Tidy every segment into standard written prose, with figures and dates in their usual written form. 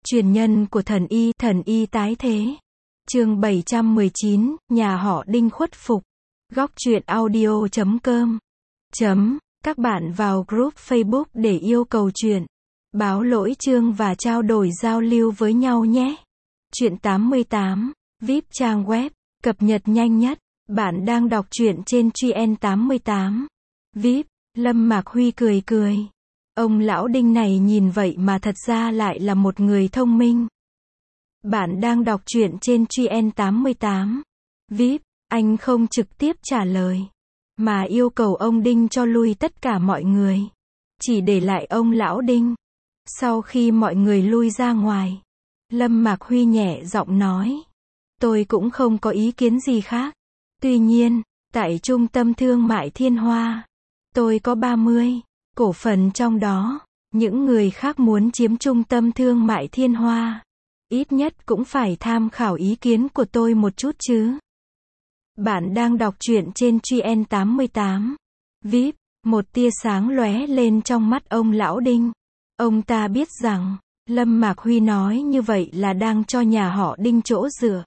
Truyền nhân của thần y tái thế. Chương 719, nhà họ Đinh khuất phục. Góc truyện audio.com. Các bạn vào group Facebook để yêu cầu truyện, báo lỗi chương và trao đổi giao lưu với nhau nhé. Truyện 88, VIP trang web, cập nhật nhanh nhất. Bạn đang đọc truyện trên Truyện 88. VIP, Lâm Mạc Huy cười cười. Ông lão Đinh này nhìn vậy mà thật ra lại là một người thông minh. Bạn đang đọc truyện trên Truyện 88. VIP, anh không trực tiếp trả lời, mà yêu cầu ông Đinh cho lui tất cả mọi người. Chỉ để lại ông lão Đinh. Sau khi mọi người lui ra ngoài, Lâm Mạc Huy nhẹ giọng nói. Tôi cũng không có ý kiến gì khác. Tuy nhiên, tại Trung tâm Thương mại Thiên Hoa, tôi có 30 cổ phần trong đó. Những người khác muốn chiếm Trung tâm Thương mại Thiên Hoa, ít nhất cũng phải tham khảo ý kiến của tôi một chút chứ. Bạn đang đọc truyện trên Truyện 88. VIP, một tia sáng lóe lên trong mắt ông lão Đinh. Ông ta biết rằng, Lâm Mạc Huy nói như vậy là đang cho nhà họ Đinh chỗ dựa.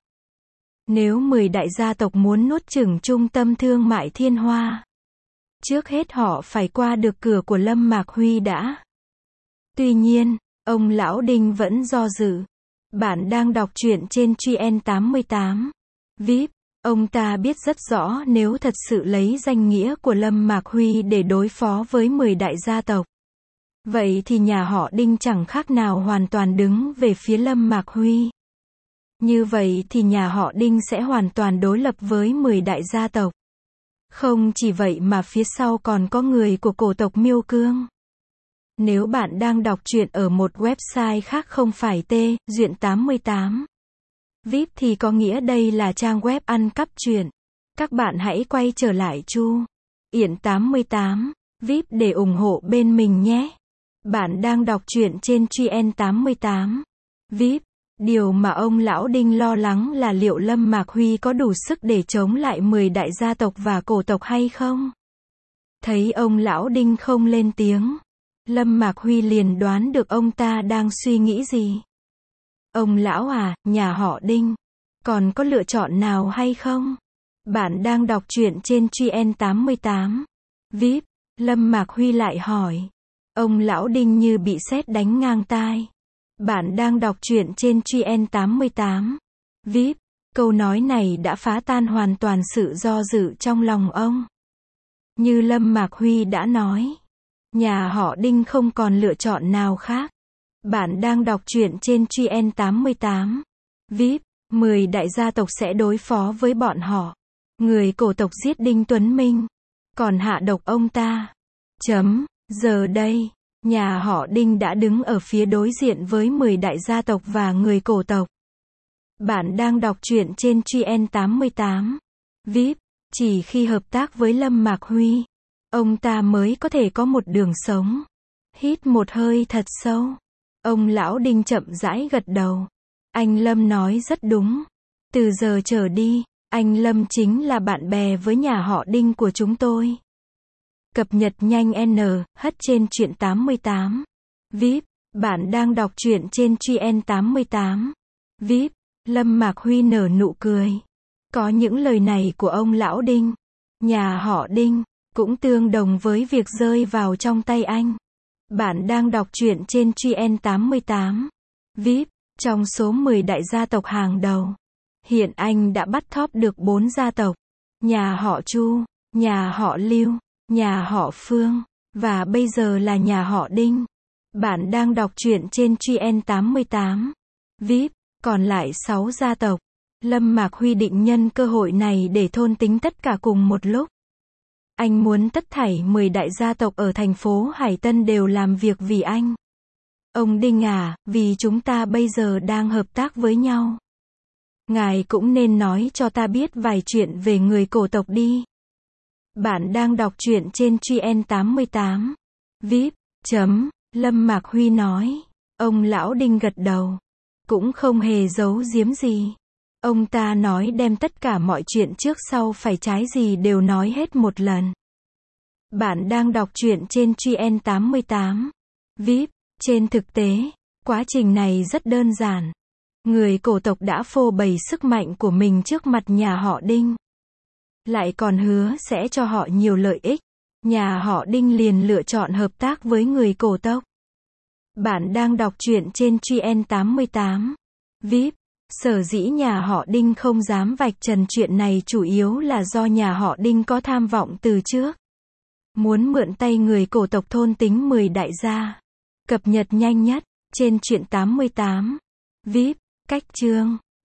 Nếu 10 đại gia tộc muốn nuốt chửng Trung tâm Thương mại Thiên Hoa, trước hết họ phải qua được cửa của Lâm Mạc Huy đã. Tuy nhiên, ông lão Đinh vẫn do dự. Bạn đang đọc truyện trên Truyện 88. VIP, ông ta biết rất rõ nếu thật sự lấy danh nghĩa của Lâm Mạc Huy để đối phó với 10 đại gia tộc, vậy thì nhà họ Đinh chẳng khác nào hoàn toàn đứng về phía Lâm Mạc Huy. Như vậy thì nhà họ Đinh sẽ hoàn toàn đối lập với 10 đại gia tộc. Không chỉ vậy mà phía sau còn có người của cổ tộc Miêu Cương. Nếu bạn đang đọc truyện ở một website khác không phải Truyện 88 VIP thì có nghĩa đây là trang web ăn cắp truyện. Các bạn hãy quay trở lại Truyện 88 VIP để ủng hộ bên mình nhé. Bạn đang đọc truyện trên Truyện 88 VIP. Điều mà ông lão Đinh lo lắng là liệu Lâm Mạc Huy có đủ sức để chống lại 10 đại gia tộc và cổ tộc hay không? Thấy ông lão Đinh không lên tiếng, Lâm Mạc Huy liền đoán được ông ta đang suy nghĩ gì. Ông lão à, nhà họ Đinh, còn có lựa chọn nào hay không? Bạn đang đọc truyện trên Truyện 88. VIP, Lâm Mạc Huy lại hỏi. Ông lão Đinh như bị sét đánh ngang tai. Bạn đang đọc truyện trên Truyện 88. VIP, câu nói này đã phá tan hoàn toàn sự do dự trong lòng ông. Như Lâm Mạc Huy đã nói, nhà họ Đinh không còn lựa chọn nào khác. Bạn đang đọc truyện trên Truyện 88. VIP, 10 đại gia tộc sẽ đối phó với bọn họ. Người cổ tộc giết Đinh Tuấn Minh, còn hạ độc ông ta. Giờ đây, nhà họ Đinh đã đứng ở phía đối diện với 10 đại gia tộc và người cổ tộc. Bạn đang đọc truyện trên Truyện 88. VIP, chỉ khi hợp tác với Lâm Mạc Huy, ông ta mới có thể có một đường sống. Hít một hơi thật sâu. Ông lão Đinh chậm rãi gật đầu. Anh Lâm nói rất đúng. Từ giờ trở đi, anh Lâm chính là bạn bè với nhà họ Đinh của chúng tôi. Cập nhật nhanh hất trên Truyện 88. VIP, bạn đang đọc truyện trên Truyện 88. VIP, Lâm Mạc Huy nở nụ cười. Có những lời này của ông lão Đinh, nhà họ Đinh cũng tương đồng với việc rơi vào trong tay anh. Bạn đang đọc truyện trên Truyện 88. VIP, trong số 10 đại gia tộc hàng đầu, hiện anh đã bắt top được 4 gia tộc. Nhà họ Chu, nhà họ Lưu, nhà họ Phương, và bây giờ là nhà họ Đinh. Bạn đang đọc truyện trên Truyện 88. VIP, còn lại 6 gia tộc. Lâm Mạc Huy định nhân cơ hội này để thôn tính tất cả cùng một lúc. Anh muốn tất thảy 10 đại gia tộc ở thành phố Hải Tân đều làm việc vì anh. Ông Đinh à, vì chúng ta bây giờ đang hợp tác với nhau, ngài cũng nên nói cho ta biết vài chuyện về người cổ tộc đi. Bạn đang đọc truyện trên Truyện 88. VIP, Lâm Mạc Huy nói. Ông lão Đinh gật đầu, cũng không hề giấu giếm gì. Ông ta nói đem tất cả mọi chuyện trước sau phải trái gì đều nói hết một lần. Bạn đang đọc truyện trên Truyện 88. VIP, trên thực tế, Quá trình này rất đơn giản. Người cổ tộc đã phô bày sức mạnh của mình trước mặt nhà họ Đinh. Lại còn hứa sẽ cho họ nhiều lợi ích. Nhà họ Đinh liền lựa chọn hợp tác với người cổ tộc. Bạn đang đọc truyện trên Truyện 88. VIP. Sở dĩ nhà họ Đinh không dám vạch trần chuyện này chủ yếu là do nhà họ Đinh có tham vọng từ trước. Muốn mượn tay người cổ tộc thôn tính 10 đại gia. Cập nhật nhanh nhất, trên Truyện 88. VIP. Cách chương